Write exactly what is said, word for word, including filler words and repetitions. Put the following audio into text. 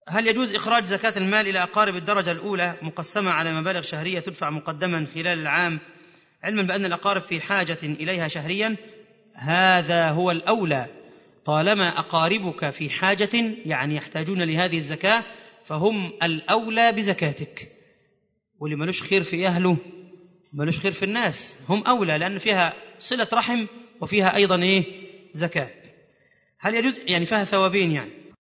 هل يجوز إخراج زكاة المال إلى أقارب الدرجة الأولى مقسمة على مبالغ شهرية تدفع مقدما خلال العام، علما بأن الأقارب في حاجة إليها شهريا؟ هذا هو الأولى، طالما أقاربك في حاجة يعني يحتاجون لهذه الزكاة فهم الأولى بزكاتك، واللي ملوش خير في أهله ملوش خير في الناس، هم أولى لأن فيها صلة رحم وفيها أيضا إيه؟ زكاة. هل يجوز يعني فيها ثوابين يعني